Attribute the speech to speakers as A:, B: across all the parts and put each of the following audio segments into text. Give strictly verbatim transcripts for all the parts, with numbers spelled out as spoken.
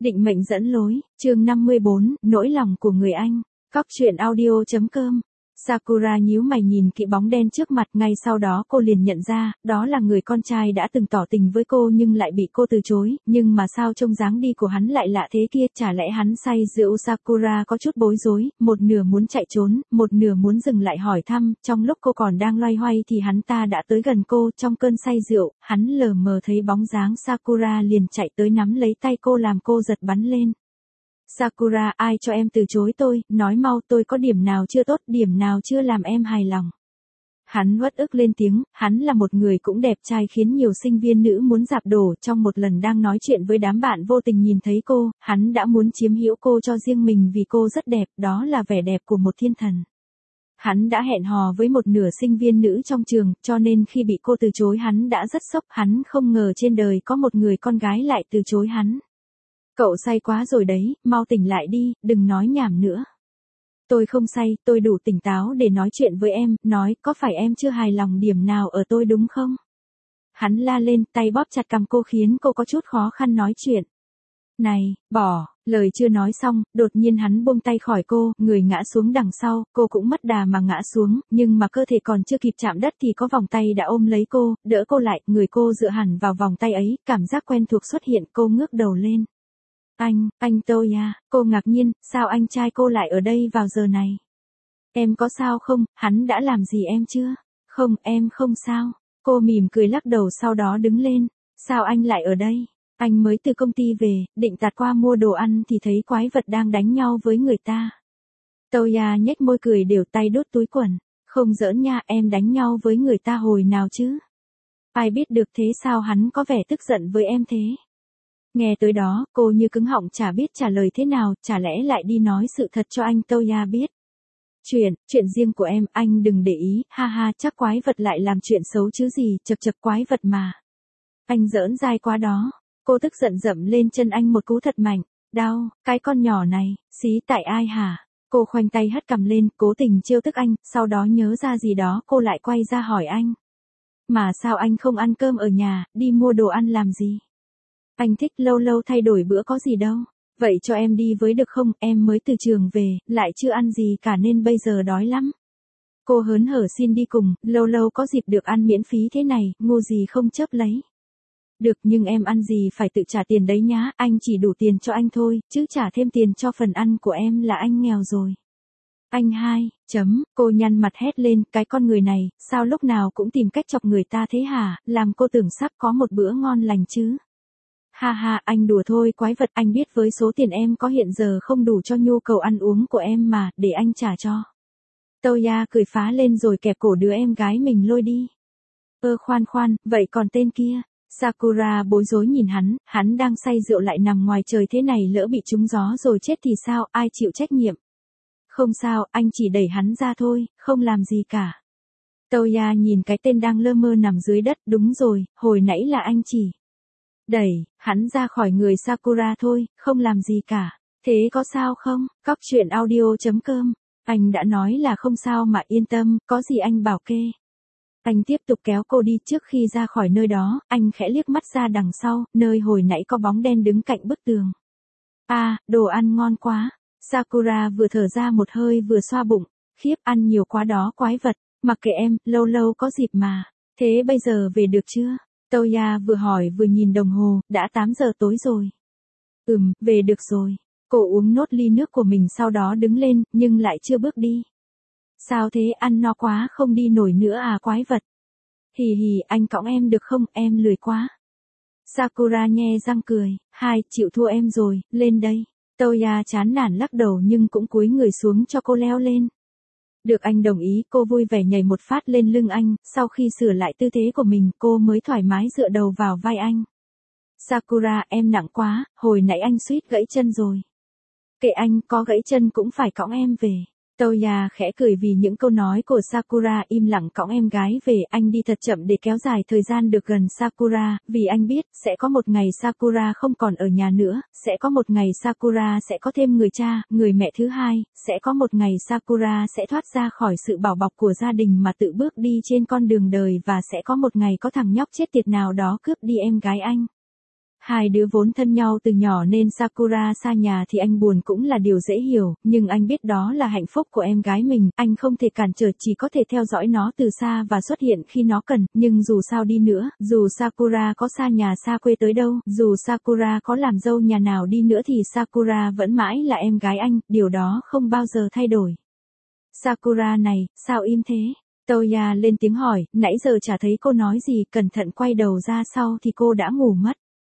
A: Định mệnh dẫn lối, chương năm mươi bốn, nỗi lòng của người anh. Cóc truyện audio.com. Sakura nhíu mày nhìn kỹ bóng đen trước mặt, ngay sau đó cô liền nhận ra, đó là người con trai đã từng tỏ tình với cô nhưng lại bị cô từ chối, nhưng mà sao trông dáng đi của hắn lại lạ thế kia, chả lẽ hắn say rượu? Sakura có chút bối rối, một nửa muốn chạy trốn, một nửa muốn dừng lại hỏi thăm, trong lúc cô còn đang loay hoay thì hắn ta đã tới gần cô, trong cơn say rượu, hắn lờ mờ thấy bóng dáng Sakura liền chạy tới nắm lấy tay cô làm cô giật bắn lên. Sakura, ai cho em từ chối tôi, nói mau, tôi có điểm nào chưa tốt, điểm nào chưa làm em hài lòng. Hắn uất ức lên tiếng, hắn là một người cũng đẹp trai khiến nhiều sinh viên nữ muốn dạp đổ. Trong một lần đang nói chuyện với đám bạn vô tình nhìn thấy cô, hắn đã muốn chiếm hữu cô cho riêng mình vì cô rất đẹp, đó là vẻ đẹp của một thiên thần. Hắn đã hẹn hò với một nửa sinh viên nữ trong trường, cho nên khi bị cô từ chối hắn đã rất sốc, hắn không ngờ trên đời có một người con gái lại từ chối hắn. Cậu say quá rồi đấy, mau tỉnh lại đi, đừng nói nhảm nữa. Tôi không say, tôi đủ tỉnh táo để nói chuyện với em, nói, có phải em chưa hài lòng điểm nào ở tôi đúng không? Hắn la lên, tay bóp chặt cằm cô khiến cô có chút khó khăn nói chuyện. Này, bỏ, lời chưa nói xong, đột nhiên hắn buông tay khỏi cô, người ngã xuống đằng sau, cô cũng mất đà mà ngã xuống, nhưng mà cơ thể còn chưa kịp chạm đất thì có vòng tay đã ôm lấy cô, đỡ cô lại, người cô dựa hẳn vào vòng tay ấy, cảm giác quen thuộc xuất hiện, cô ngước đầu lên. Anh, anh Toya, cô ngạc nhiên, sao anh trai cô lại ở đây vào giờ này? Em có sao không, hắn đã làm gì em chưa? Không, em không sao. Cô mỉm cười lắc đầu sau đó đứng lên. Sao anh lại ở đây? Anh mới từ công ty về, định tạt qua mua đồ ăn thì thấy quái vật đang đánh nhau với người ta. Toya nhếch môi cười đều tay đút túi quần. Không giỡn nha, em đánh nhau với người ta hồi nào chứ? Ai biết được thế, sao hắn có vẻ tức giận với em thế? Nghe tới đó, cô như cứng họng chả biết trả lời thế nào, chả lẽ lại đi nói sự thật cho anh Toya biết. Chuyện, chuyện riêng của em, anh đừng để ý, ha ha, chắc quái vật lại làm chuyện xấu chứ gì, chật chật quái vật mà. Anh giỡn dai quá đó. Cô tức giận dậm lên chân anh một cú thật mạnh. Đau, cái con nhỏ này, xí tại ai hả? Cô khoanh tay hất cằm lên, cố tình trêu tức anh, sau đó nhớ ra gì đó cô lại quay ra hỏi anh. Mà sao anh không ăn cơm ở nhà, đi mua đồ ăn làm gì? Anh thích lâu lâu thay đổi bữa có gì đâu. Vậy cho em đi với được không, em mới từ trường về, lại chưa ăn gì cả nên bây giờ đói lắm. Cô hớn hở xin đi cùng, lâu lâu có dịp được ăn miễn phí thế này, ngu gì không chấp lấy. Được, nhưng em ăn gì phải tự trả tiền đấy nhá, anh chỉ đủ tiền cho anh thôi, chứ trả thêm tiền cho phần ăn của em là anh nghèo rồi. Anh hai, chấm, cô nhăn mặt hét lên, cái con người này, sao lúc nào cũng tìm cách chọc người ta thế hả, làm cô tưởng sắp có một bữa ngon lành chứ. Ha ha, anh đùa thôi quái vật, anh biết với số tiền em có hiện giờ không đủ cho nhu cầu ăn uống của em mà, để anh trả cho. Toya cười phá lên rồi kẹp cổ đứa em gái mình lôi đi. Ơ khoan khoan, vậy còn tên kia? Sakura bối rối nhìn hắn, hắn đang say rượu lại nằm ngoài trời thế này, lỡ bị trúng gió rồi chết thì sao, ai chịu trách nhiệm? Không sao, anh chỉ đẩy hắn ra thôi, không làm gì cả. Toya nhìn cái tên đang lơ mơ nằm dưới đất, đúng rồi, hồi nãy là anh chỉ đẩy hắn ra khỏi người Sakura thôi, không làm gì cả. Thế có sao không? Cóc truyện audio.com. Anh đã nói là không sao mà, yên tâm, có gì anh bảo kê. Anh tiếp tục kéo cô đi, trước khi ra khỏi nơi đó, anh khẽ liếc mắt ra đằng sau, nơi hồi nãy có bóng đen đứng cạnh bức tường. À, đồ ăn ngon quá. Sakura vừa thở ra một hơi vừa xoa bụng. Khiếp, ăn nhiều quá đó quái vật. Mặc kệ em, lâu lâu có dịp mà. Thế bây giờ về được chưa? Toya vừa hỏi vừa nhìn đồng hồ, đã tám giờ tối rồi. Ừm, về được rồi. Cô uống nốt ly nước của mình sau đó đứng lên, nhưng lại chưa bước đi. Sao thế, ăn no quá không đi nổi nữa à quái vật? Hì hì, anh cõng em được không, em lười quá. Sakura nhe răng cười, hai, chịu thua em rồi, lên đây. Toya chán nản lắc đầu nhưng cũng cúi người xuống cho cô leo lên. Được anh đồng ý, cô vui vẻ nhảy một phát lên lưng anh, sau khi sửa lại tư thế của mình, cô mới thoải mái dựa đầu vào vai anh. Sakura, em nặng quá, hồi nãy anh suýt gãy chân rồi. Kệ anh, có gãy chân cũng phải cõng em về. Toya khẽ cười vì những câu nói của Sakura, im lặng cõng em gái về, anh đi thật chậm để kéo dài thời gian được gần Sakura, vì anh biết, sẽ có một ngày Sakura không còn ở nhà nữa, sẽ có một ngày Sakura sẽ có thêm người cha, người mẹ thứ hai, sẽ có một ngày Sakura sẽ thoát ra khỏi sự bảo bọc của gia đình mà tự bước đi trên con đường đời và sẽ có một ngày có thằng nhóc chết tiệt nào đó cướp đi em gái anh. Hai đứa vốn thân nhau từ nhỏ nên Sakura xa nhà thì anh buồn cũng là điều dễ hiểu, nhưng anh biết đó là hạnh phúc của em gái mình, anh không thể cản trở, chỉ có thể theo dõi nó từ xa và xuất hiện khi nó cần, nhưng dù sao đi nữa, dù Sakura có xa nhà xa quê tới đâu, dù Sakura có làm dâu nhà nào đi nữa thì Sakura vẫn mãi là em gái anh, điều đó không bao giờ thay đổi. Sakura này, sao im thế? Toya lên tiếng hỏi, nãy giờ chả thấy cô nói gì, cẩn thận quay đầu ra sau thì cô đã ngủ mất.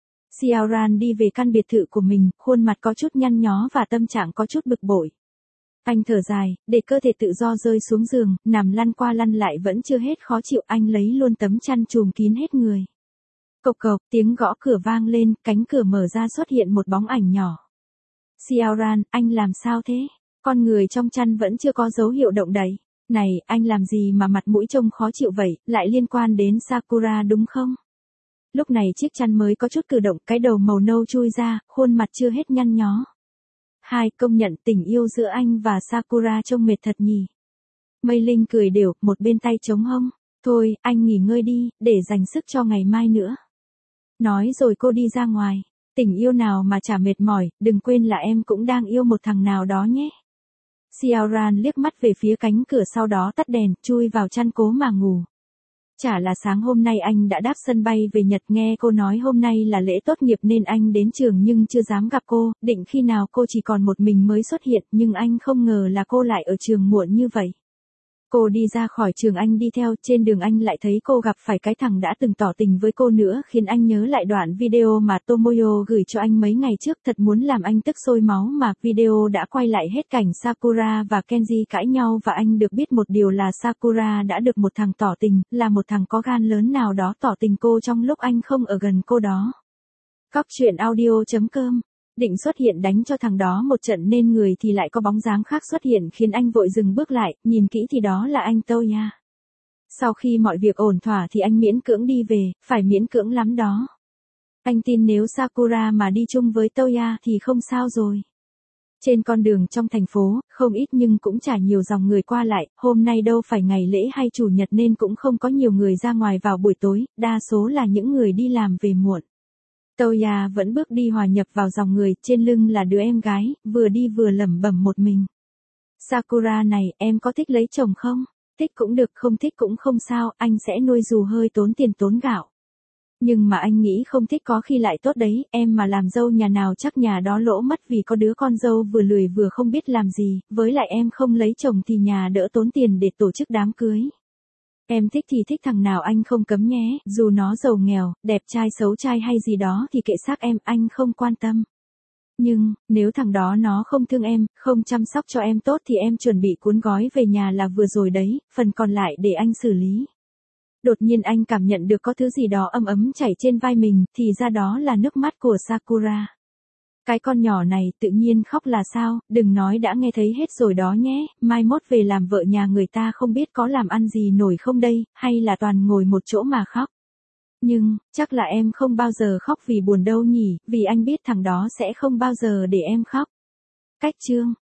A: Xiaoran đi về căn biệt thự của mình, khuôn mặt có chút nhăn nhó và tâm trạng có chút bực bội. Anh thở dài, để cơ thể tự do rơi xuống giường, nằm lăn qua lăn lại vẫn chưa hết khó chịu, anh lấy luôn tấm chăn trùm kín hết người. Cộc cộc, tiếng gõ cửa vang lên, cánh cửa mở ra xuất hiện một bóng ảnh nhỏ. Xiaoran, anh làm sao thế? Con người trong chăn vẫn chưa có dấu hiệu động đậy. Này, anh làm gì mà mặt mũi trông khó chịu vậy, lại liên quan đến Sakura đúng không? Lúc này chiếc chăn mới có chút cử động, cái đầu màu nâu chui ra, khuôn mặt chưa hết nhăn nhó. Hai, công nhận tình yêu giữa anh và Sakura trông mệt thật nhỉ. Mây Linh cười đều, một bên tay chống hông. Thôi, anh nghỉ ngơi đi, để dành sức cho ngày mai nữa. Nói rồi cô đi ra ngoài. Tình yêu nào mà chả mệt mỏi, đừng quên là em cũng đang yêu một thằng nào đó nhé. Xiaoran liếc mắt về phía cánh cửa sau đó tắt đèn, chui vào chăn cố mà ngủ. Chả là sáng hôm nay anh đã đáp sân bay về Nhật, nghe cô nói hôm nay là lễ tốt nghiệp nên anh đến trường nhưng chưa dám gặp cô, định khi nào cô chỉ còn một mình mới xuất hiện, nhưng anh không ngờ là cô lại ở trường muộn như vậy. Cô đi ra khỏi trường anh đi theo, trên đường anh lại thấy cô gặp phải cái thằng đã từng tỏ tình với cô nữa, khiến anh nhớ lại đoạn video mà Tomoyo gửi cho anh mấy ngày trước, thật muốn làm anh tức sôi máu mà video đã quay lại hết cảnh Sakura và Kenji cãi nhau và anh được biết một điều là Sakura đã được một thằng tỏ tình, là một thằng có gan lớn nào đó tỏ tình cô trong lúc anh không ở gần cô đó. Cóc truyện audio chấm com định xuất hiện đánh cho thằng đó một trận nên người thì lại có bóng dáng khác xuất hiện khiến anh vội dừng bước lại, nhìn kỹ thì đó là anh Toya. Sau khi mọi việc ổn thỏa thì anh miễn cưỡng đi về, phải miễn cưỡng lắm đó. Anh tin nếu Sakura mà đi chung với Toya thì không sao rồi. Trên con đường trong thành phố, không ít nhưng cũng chả nhiều dòng người qua lại, hôm nay đâu phải ngày lễ hay chủ nhật nên cũng không có nhiều người ra ngoài vào buổi tối, đa số là những người đi làm về muộn. Toya vẫn bước đi hòa nhập vào dòng người, trên lưng là đứa em gái, vừa đi vừa lẩm bẩm một mình. Sakura này, em có thích lấy chồng không? Thích cũng được, không thích cũng không sao, anh sẽ nuôi dù hơi tốn tiền tốn gạo. Nhưng mà anh nghĩ không thích có khi lại tốt đấy, em mà làm dâu nhà nào chắc nhà đó lỗ mất vì có đứa con dâu vừa lười vừa không biết làm gì, với lại em không lấy chồng thì nhà đỡ tốn tiền để tổ chức đám cưới. Em thích thì thích thằng nào anh không cấm nhé, dù nó giàu nghèo, đẹp trai xấu trai hay gì đó thì kệ xác em, anh không quan tâm. Nhưng, nếu thằng đó nó không thương em, không chăm sóc cho em tốt thì em chuẩn bị cuốn gói về nhà là vừa rồi đấy, phần còn lại để anh xử lý. Đột nhiên anh cảm nhận được có thứ gì đó ấm ấm chảy trên vai mình, thì ra đó là nước mắt của Sakura. Cái con nhỏ này tự nhiên khóc là sao, đừng nói đã nghe thấy hết rồi đó nhé, mai mốt về làm vợ nhà người ta không biết có làm ăn gì nổi không đây, hay là toàn ngồi một chỗ mà khóc. Nhưng, chắc là em không bao giờ khóc vì buồn đâu nhỉ, vì anh biết thằng đó sẽ không bao giờ để em khóc. Cách chương